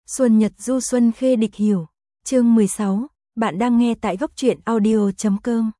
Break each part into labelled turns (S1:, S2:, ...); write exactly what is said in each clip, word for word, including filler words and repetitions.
S1: Xuân Nhật du xuân khê địch hiểu. Chương mười sáu, bạn đang nghe tại góc truyện audio chấm com.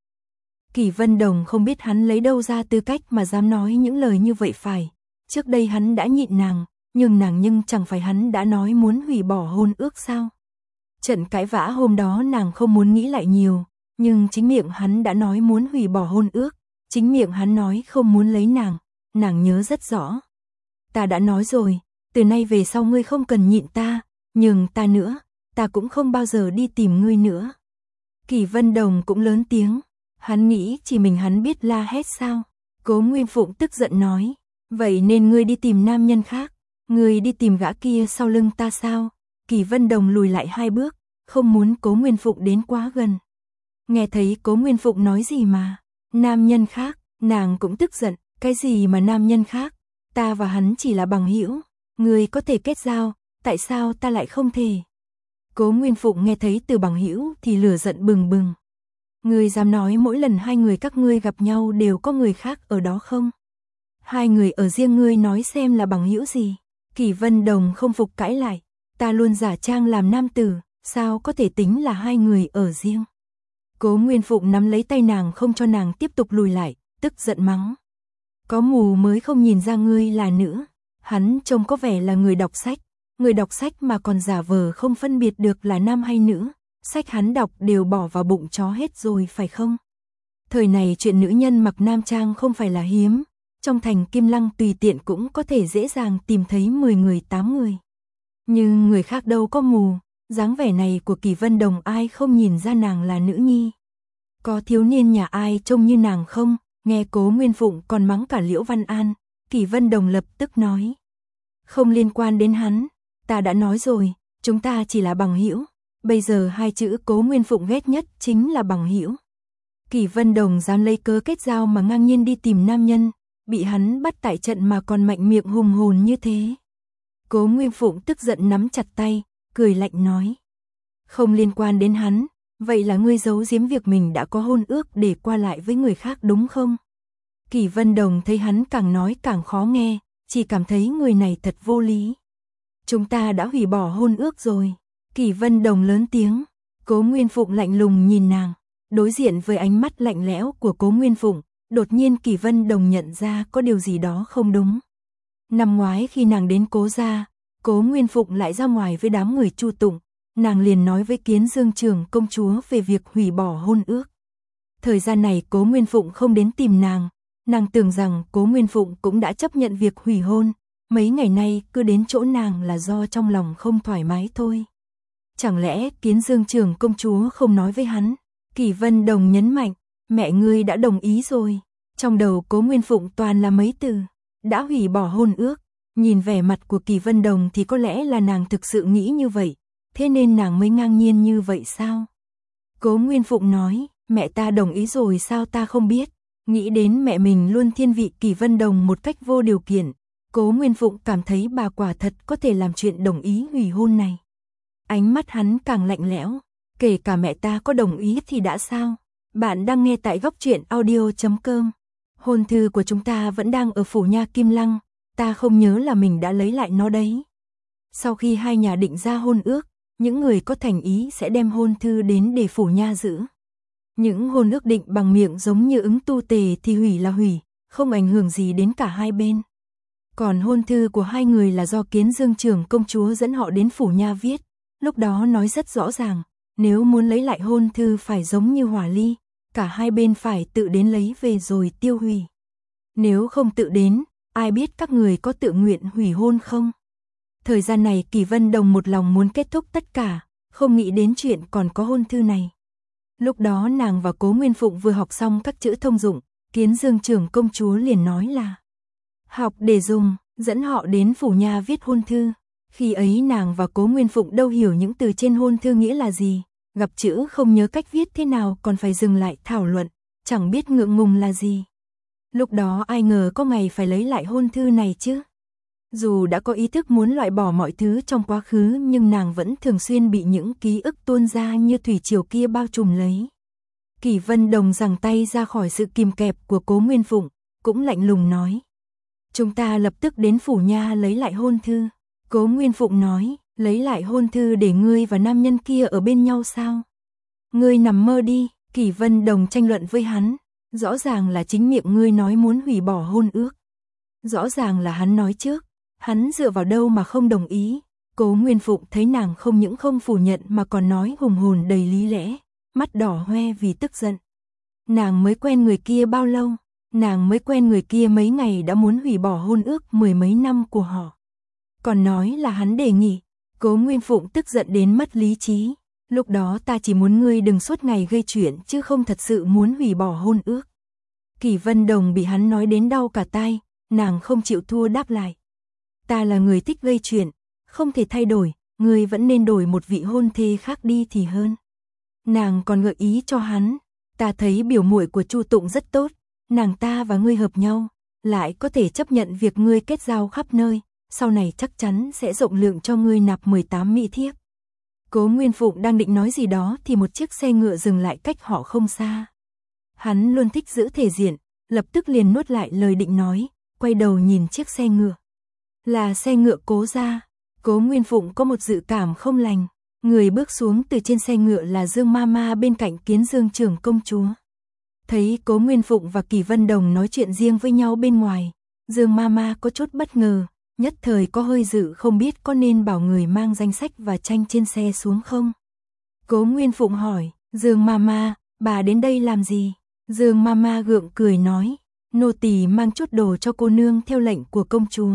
S1: Kỷ Vân Đồng không biết hắn lấy đâu ra tư cách mà dám nói những lời như vậy phải. Trước đây hắn đã nhịn nàng, nhưng nàng nhưng chẳng phải hắn đã nói muốn hủy bỏ hôn ước sao? Trận cãi vã hôm đó nàng không muốn nghĩ lại nhiều, nhưng chính miệng hắn đã nói muốn hủy bỏ hôn ước, chính miệng hắn nói không muốn lấy nàng, nàng nhớ rất rõ. Ta đã nói rồi, từ nay về sau ngươi không cần nhịn ta, nhưng ta nữa, ta cũng không bao giờ đi tìm ngươi nữa. Kỷ Vân Đồng cũng lớn tiếng, hắn nghĩ chỉ mình hắn biết la hét sao? Cố Nguyên Phụng tức giận nói, vậy nên ngươi đi tìm nam nhân khác, ngươi đi tìm gã kia sau lưng ta sao? Kỷ Vân Đồng lùi lại hai bước, không muốn Cố Nguyên Phụng đến quá gần. Nghe thấy Cố Nguyên Phụng nói gì mà, nam nhân khác, nàng cũng tức giận, cái gì mà nam nhân khác, ta và hắn chỉ là bằng hữu, ngươi có thể kết giao, tại sao ta lại không thể? Cố Nguyên Phụng nghe thấy từ bằng hữu thì lửa giận bừng bừng. Ngươi dám nói mỗi lần hai người các ngươi gặp nhau đều có người khác ở đó không? Hai người ở riêng ngươi nói xem là bằng hữu gì? Kỷ Vân Đồng không phục cãi lại, ta luôn giả trang làm nam tử, sao có thể tính là hai người ở riêng? Cố Nguyên Phụng nắm lấy tay nàng không cho nàng tiếp tục lùi lại, tức giận mắng. Có mù mới không nhìn ra ngươi là nữ. Hắn trông có vẻ là người đọc sách, người đọc sách mà còn giả vờ không phân biệt được là nam hay nữ, sách hắn đọc đều bỏ vào bụng chó hết rồi phải không? Thời này chuyện nữ nhân mặc nam trang không phải là hiếm, trong thành Kim Lăng tùy tiện cũng có thể dễ dàng tìm thấy mười người tám người. Nhưng người khác đâu có mù, dáng vẻ này của Kỷ Vân Đồng ai không nhìn ra nàng là nữ nhi. Có thiếu niên nhà ai trông như nàng không? Nghe Cố Nguyên Phụng còn mắng cả Liễu Văn An, Kỷ Vân Đồng lập tức nói. Không liên quan đến hắn, ta đã nói rồi, chúng ta chỉ là bằng hữu. Bây giờ hai chữ Cố Nguyên Phụng ghét nhất chính là bằng hữu. Kỷ Vân Đồng dám lấy cớ kết giao mà ngang nhiên đi tìm nam nhân, bị hắn bắt tại trận mà còn mạnh miệng hùng hồn như thế. Cố Nguyên Phụng tức giận nắm chặt tay, cười lạnh nói. Không liên quan đến hắn, vậy là ngươi giấu giếm việc mình đã có hôn ước để qua lại với người khác đúng không? Kỷ Vân Đồng thấy hắn càng nói càng khó nghe, chỉ cảm thấy người này thật vô lý. Chúng ta đã hủy bỏ hôn ước rồi. Kỷ Vân Đồng lớn tiếng. Cố Nguyên Phụng lạnh lùng nhìn nàng, đối diện với ánh mắt lạnh lẽo của Cố Nguyên Phụng, đột nhiên Kỷ Vân Đồng nhận ra có điều gì đó không đúng. Năm ngoái khi nàng đến Cố gia, Cố Nguyên Phụng lại ra ngoài với đám người Chu Tụng, nàng liền nói với Kiến Dương trưởng công chúa về việc hủy bỏ hôn ước. Thời gian này Cố Nguyên Phụng không đến tìm nàng, nàng tưởng rằng Cố Nguyên Phụng cũng đã chấp nhận việc hủy hôn, mấy ngày nay cứ đến chỗ nàng là do trong lòng không thoải mái thôi. Chẳng lẽ Kiến Dương trưởng công chúa không nói với hắn? Kỷ Vân Đồng nhấn mạnh, mẹ ngươi đã đồng ý rồi. Trong đầu Cố Nguyên Phụng toàn là mấy từ, đã hủy bỏ hôn ước. Nhìn vẻ mặt của Kỷ Vân Đồng thì có lẽ là nàng thực sự nghĩ như vậy, thế nên nàng mới ngang nhiên như vậy sao? Cố Nguyên Phụng nói, mẹ ta đồng ý rồi sao ta không biết? Nghĩ đến mẹ mình luôn thiên vị Kỷ Vân Đồng một cách vô điều kiện, Cố Nguyên Phụng cảm thấy bà quả thật có thể làm chuyện đồng ý hủy hôn này. Ánh mắt hắn càng lạnh lẽo, kể cả mẹ ta có đồng ý thì đã sao? Bạn đang nghe tại góc truyện audio chấm com. Hôn thư của chúng ta vẫn đang ở phủ nha Kim Lăng, ta không nhớ là mình đã lấy lại nó đấy. Sau khi hai nhà định ra hôn ước, những người có thành ý sẽ đem hôn thư đến để phủ nha giữ. Những hôn ước định bằng miệng giống như ứng tu tề thì hủy là hủy, không ảnh hưởng gì đến cả hai bên. Còn hôn thư của hai người là do Kiến Dương trưởng công chúa dẫn họ đến phủ nha viết, lúc đó nói rất rõ ràng, nếu muốn lấy lại hôn thư phải giống như Hỏa Ly, cả hai bên phải tự đến lấy về rồi tiêu hủy. Nếu không tự đến, ai biết các người có tự nguyện hủy hôn không? Thời gian này Kỷ Vân Đồng một lòng muốn kết thúc tất cả, không nghĩ đến chuyện còn có hôn thư này. Lúc đó nàng và Cố Nguyên Phụng vừa học xong các chữ thông dụng, Kiến Dương trưởng công chúa liền nói là học để dùng, dẫn họ đến phủ nha viết hôn thư. Khi ấy nàng và Cố Nguyên Phụng đâu hiểu những từ trên hôn thư nghĩa là gì, gặp chữ không nhớ cách viết thế nào còn phải dừng lại thảo luận, chẳng biết ngượng ngùng là gì. Lúc đó ai ngờ có ngày phải lấy lại hôn thư này chứ. Dù đã có ý thức muốn loại bỏ mọi thứ trong quá khứ nhưng nàng vẫn thường xuyên bị những ký ức tuôn ra như thủy triều kia bao trùm lấy. Kỷ Vân Đồng giằng tay ra khỏi sự kìm kẹp của Cố Nguyên Phụng, cũng lạnh lùng nói. Chúng ta lập tức đến phủ nha lấy lại hôn thư. Cố Nguyên Phụng nói, Lấy lại hôn thư để ngươi và nam nhân kia ở bên nhau sao? Ngươi nằm mơ đi, Kỷ Vân Đồng tranh luận với hắn. Rõ ràng là chính miệng ngươi nói muốn hủy bỏ hôn ước. Rõ ràng là hắn nói trước, hắn dựa vào đâu mà không đồng ý. Cố Nguyên Phụng thấy nàng không những không phủ nhận mà còn nói hùng hồn đầy lý lẽ, mắt đỏ hoe vì tức giận. Nàng mới quen người kia bao lâu? Nàng mới quen người kia mấy ngày đã muốn hủy bỏ hôn ước mười mấy năm của họ. Còn nói là hắn đề nghị. Cố Nguyên Phụng tức giận đến mất lý trí. Lúc đó ta chỉ muốn ngươi đừng suốt ngày gây chuyện chứ không thật sự muốn hủy bỏ hôn ước. Kỷ Vân Đồng bị hắn nói đến đau cả tai, nàng không chịu thua đáp lại. Ta là người thích gây chuyện, không thể thay đổi, ngươi vẫn nên đổi một vị hôn thê khác đi thì hơn. Nàng còn gợi ý cho hắn, ta thấy biểu muội của Chu Tụng rất tốt, nàng ta và ngươi hợp nhau, lại có thể chấp nhận việc ngươi kết giao khắp nơi, sau này chắc chắn sẽ rộng lượng cho ngươi nạp mười tám mỹ thiếp. Cố Nguyên Phụng đang định nói gì đó thì một chiếc xe ngựa dừng lại cách họ không xa. Hắn luôn thích giữ thể diện, lập tức liền nuốt lại lời định nói, quay đầu nhìn chiếc xe ngựa. Là xe ngựa Cố gia. Cố Nguyên Phụng có một dự cảm không lành. Người bước xuống từ trên xe ngựa là Dương Mama bên cạnh Kiến Dương trưởng công chúa. Thấy Cố Nguyên Phụng và Kỷ Vân Đồng nói chuyện riêng với nhau bên ngoài, Dương Mama có chút bất ngờ, nhất thời có hơi dự không biết có nên bảo người mang danh sách và tranh trên xe xuống không. Cố Nguyên Phụng hỏi, Dương Mama, bà đến đây làm gì? Dương Mama gượng cười nói, nô tỳ mang chút đồ cho cô nương theo lệnh của công chúa.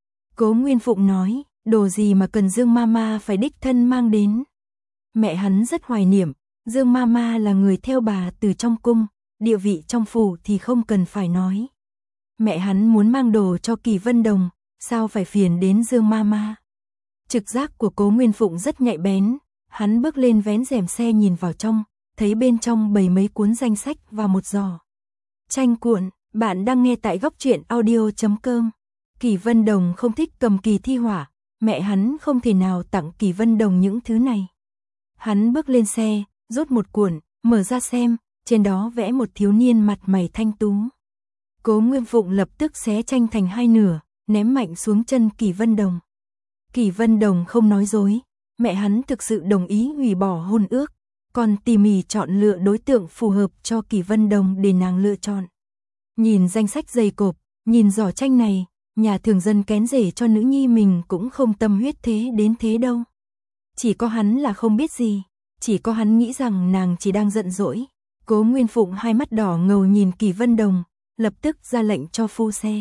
S1: Cố Nguyên Phụng nói, đồ gì mà cần Dương Mama phải đích thân mang đến. Mẹ hắn rất hoài niệm, Dương Mama là người theo bà từ trong cung, địa vị trong phủ thì không cần phải nói. Mẹ hắn muốn mang đồ cho Kỷ Vân Đồng, sao phải phiền đến Dương Mama. Trực giác của Cố Nguyên Phụng rất nhạy bén, hắn bước lên vén rèm xe nhìn vào trong, thấy bên trong bày mấy cuốn danh sách và một giỏ tranh cuộn. Bạn đang nghe tại góc truyện audio chấm com. Kỷ Vân Đồng không thích cầm kỳ thi họa, mẹ hắn không thể nào tặng Kỷ Vân Đồng những thứ này. Hắn bước lên xe, rút một cuộn, mở ra xem, trên đó vẽ một thiếu niên mặt mày thanh tú. Cố Nguyên Phụng lập tức xé tranh thành hai nửa, ném mạnh xuống chân Kỷ Vân Đồng. Kỷ Vân Đồng không nói dối, mẹ hắn thực sự đồng ý hủy bỏ hôn ước, còn tỉ mỉ chọn lựa đối tượng phù hợp cho Kỷ Vân Đồng để nàng lựa chọn. Nhìn danh sách dày cộp, nhìn giỏ tranh này, nhà thường dân kén rể cho nữ nhi mình cũng không tâm huyết thế đến thế đâu. Chỉ có hắn là không biết gì, chỉ có hắn nghĩ rằng nàng chỉ đang giận dỗi. Cố Nguyên Phụng hai mắt đỏ ngầu nhìn Kỷ Vân Đồng, lập tức ra lệnh cho phu xe.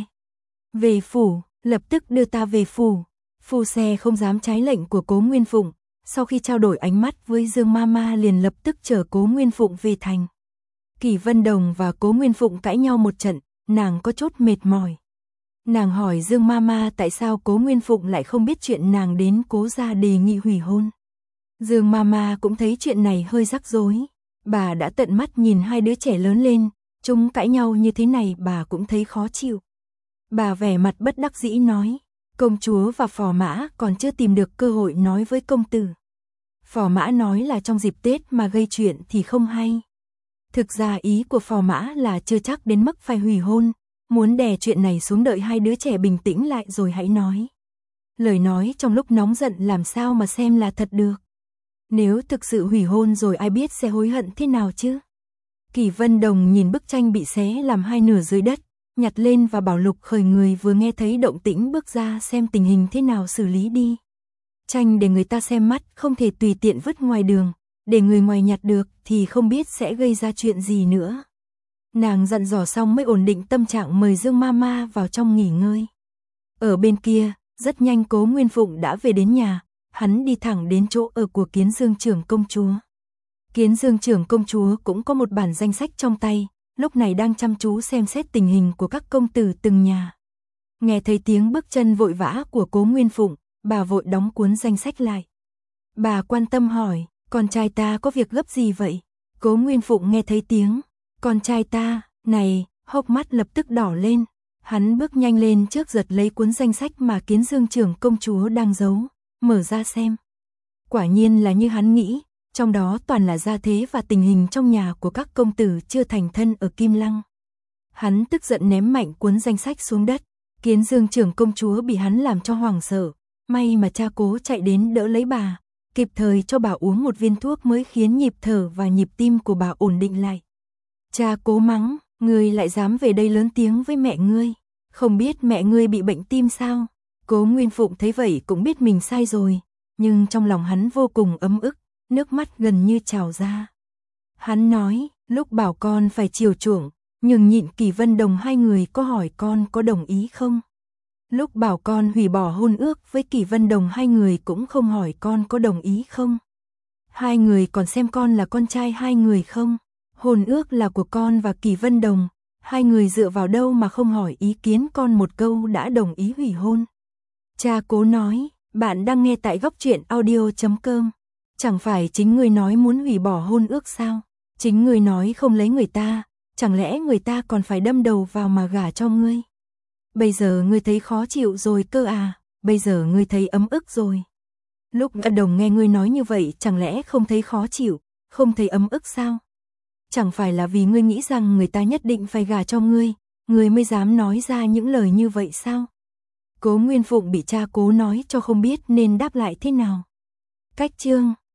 S1: Về phủ, lập tức đưa ta về phủ. Phu xe không dám trái lệnh của Cố Nguyên Phụng, sau khi trao đổi ánh mắt với Dương Mama liền lập tức chở Cố Nguyên Phụng về thành. Kỷ Vân Đồng và Cố Nguyên Phụng cãi nhau một trận, nàng có chút mệt mỏi. Nàng hỏi Dương Mama tại sao Cố Nguyên Phụng lại không biết chuyện nàng đến Cố gia đề nghị hủy hôn. Dương Mama cũng thấy chuyện này hơi rắc rối. Bà đã tận mắt nhìn hai đứa trẻ lớn lên, chúng cãi nhau như thế này bà cũng thấy khó chịu. Bà vẻ mặt bất đắc dĩ nói, công chúa và phò mã còn chưa tìm được cơ hội nói với công tử. Phò mã nói là trong dịp Tết mà gây chuyện thì không hay. Thực ra ý của phò mã là chưa chắc đến mức phải hủy hôn, muốn đè chuyện này xuống đợi hai đứa trẻ bình tĩnh lại rồi hãy nói. Lời nói trong lúc nóng giận làm sao mà xem là thật được. Nếu thực sự hủy hôn rồi ai biết sẽ hối hận thế nào chứ. Kỷ Vân Đồng nhìn bức tranh bị xé làm hai nửa dưới đất, nhặt lên và bảo Lục Khởi người vừa nghe thấy động tĩnh bước ra xem tình hình thế nào xử lý đi. Tranh để người ta xem mắt không thể tùy tiện vứt ngoài đường, để người ngoài nhặt được thì không biết sẽ gây ra chuyện gì nữa. Nàng dặn dò xong mới ổn định tâm trạng mời Dương Mama vào trong nghỉ ngơi. Ở bên kia, rất nhanh Cố Nguyên Phụng đã về đến nhà, hắn đi thẳng đến chỗ ở của Kiến Dương trưởng công chúa. Kiến Dương trưởng công chúa cũng có một bản danh sách trong tay, lúc này đang chăm chú xem xét tình hình của các công tử từng nhà. Nghe thấy tiếng bước chân vội vã của Cố Nguyên Phụng, bà vội đóng cuốn danh sách lại. Bà quan tâm hỏi, con trai ta có việc gấp gì vậy? Cố Nguyên Phụng nghe thấy tiếng, con trai ta, này, hốc mắt lập tức đỏ lên. Hắn bước nhanh lên trước giật lấy cuốn danh sách mà Kiến Dương trưởng công chúa đang giấu, mở ra xem. Quả nhiên là như hắn nghĩ, trong đó toàn là gia thế và tình hình trong nhà của các công tử chưa thành thân ở Kim Lăng. Hắn tức giận ném mạnh cuốn danh sách xuống đất, Kiến Dương trưởng công chúa bị hắn làm cho hoảng sợ, May mà cha Cố chạy đến đỡ lấy bà, kịp thời cho bà uống một viên thuốc mới khiến nhịp thở và nhịp tim của bà ổn định lại. Cha Cố mắng, ngươi lại dám về đây lớn tiếng với mẹ ngươi, không biết mẹ ngươi bị bệnh tim sao? Cố Nguyên Phụng thấy vậy cũng biết mình sai rồi, nhưng trong lòng hắn vô cùng ấm ức, nước mắt gần như trào ra. Hắn nói, lúc bảo con phải chiều chuộng, nhường nhịn Kỳ Vân Đồng hai người có hỏi con có đồng ý không? Lúc bảo con hủy bỏ hôn ước với Kỳ Vân Đồng hai người cũng không hỏi con có đồng ý không? Hai người còn xem con là con trai hai người không? Hôn ước là của con và Kỳ Vân Đồng, hai người dựa vào đâu mà không hỏi ý kiến con một câu đã đồng ý hủy hôn? Cha Cố nói, bạn đang nghe tại góc truyện audio chấm com. Chẳng phải chính ngươi nói muốn hủy bỏ hôn ước sao? Chính ngươi nói không lấy người ta, chẳng lẽ người ta còn phải đâm đầu vào mà gả cho ngươi? Bây giờ ngươi thấy khó chịu rồi cơ à, bây giờ ngươi thấy ấm ức rồi. Lúc Vân Đồng nghe ngươi nói như vậy chẳng lẽ không thấy khó chịu, không thấy ấm ức sao? Chẳng phải là vì ngươi nghĩ rằng người ta nhất định phải gả cho ngươi, ngươi mới dám nói ra những lời như vậy sao? Cố Nguyên Phụng bị cha Cố nói cho không biết nên đáp lại thế nào. Cách chương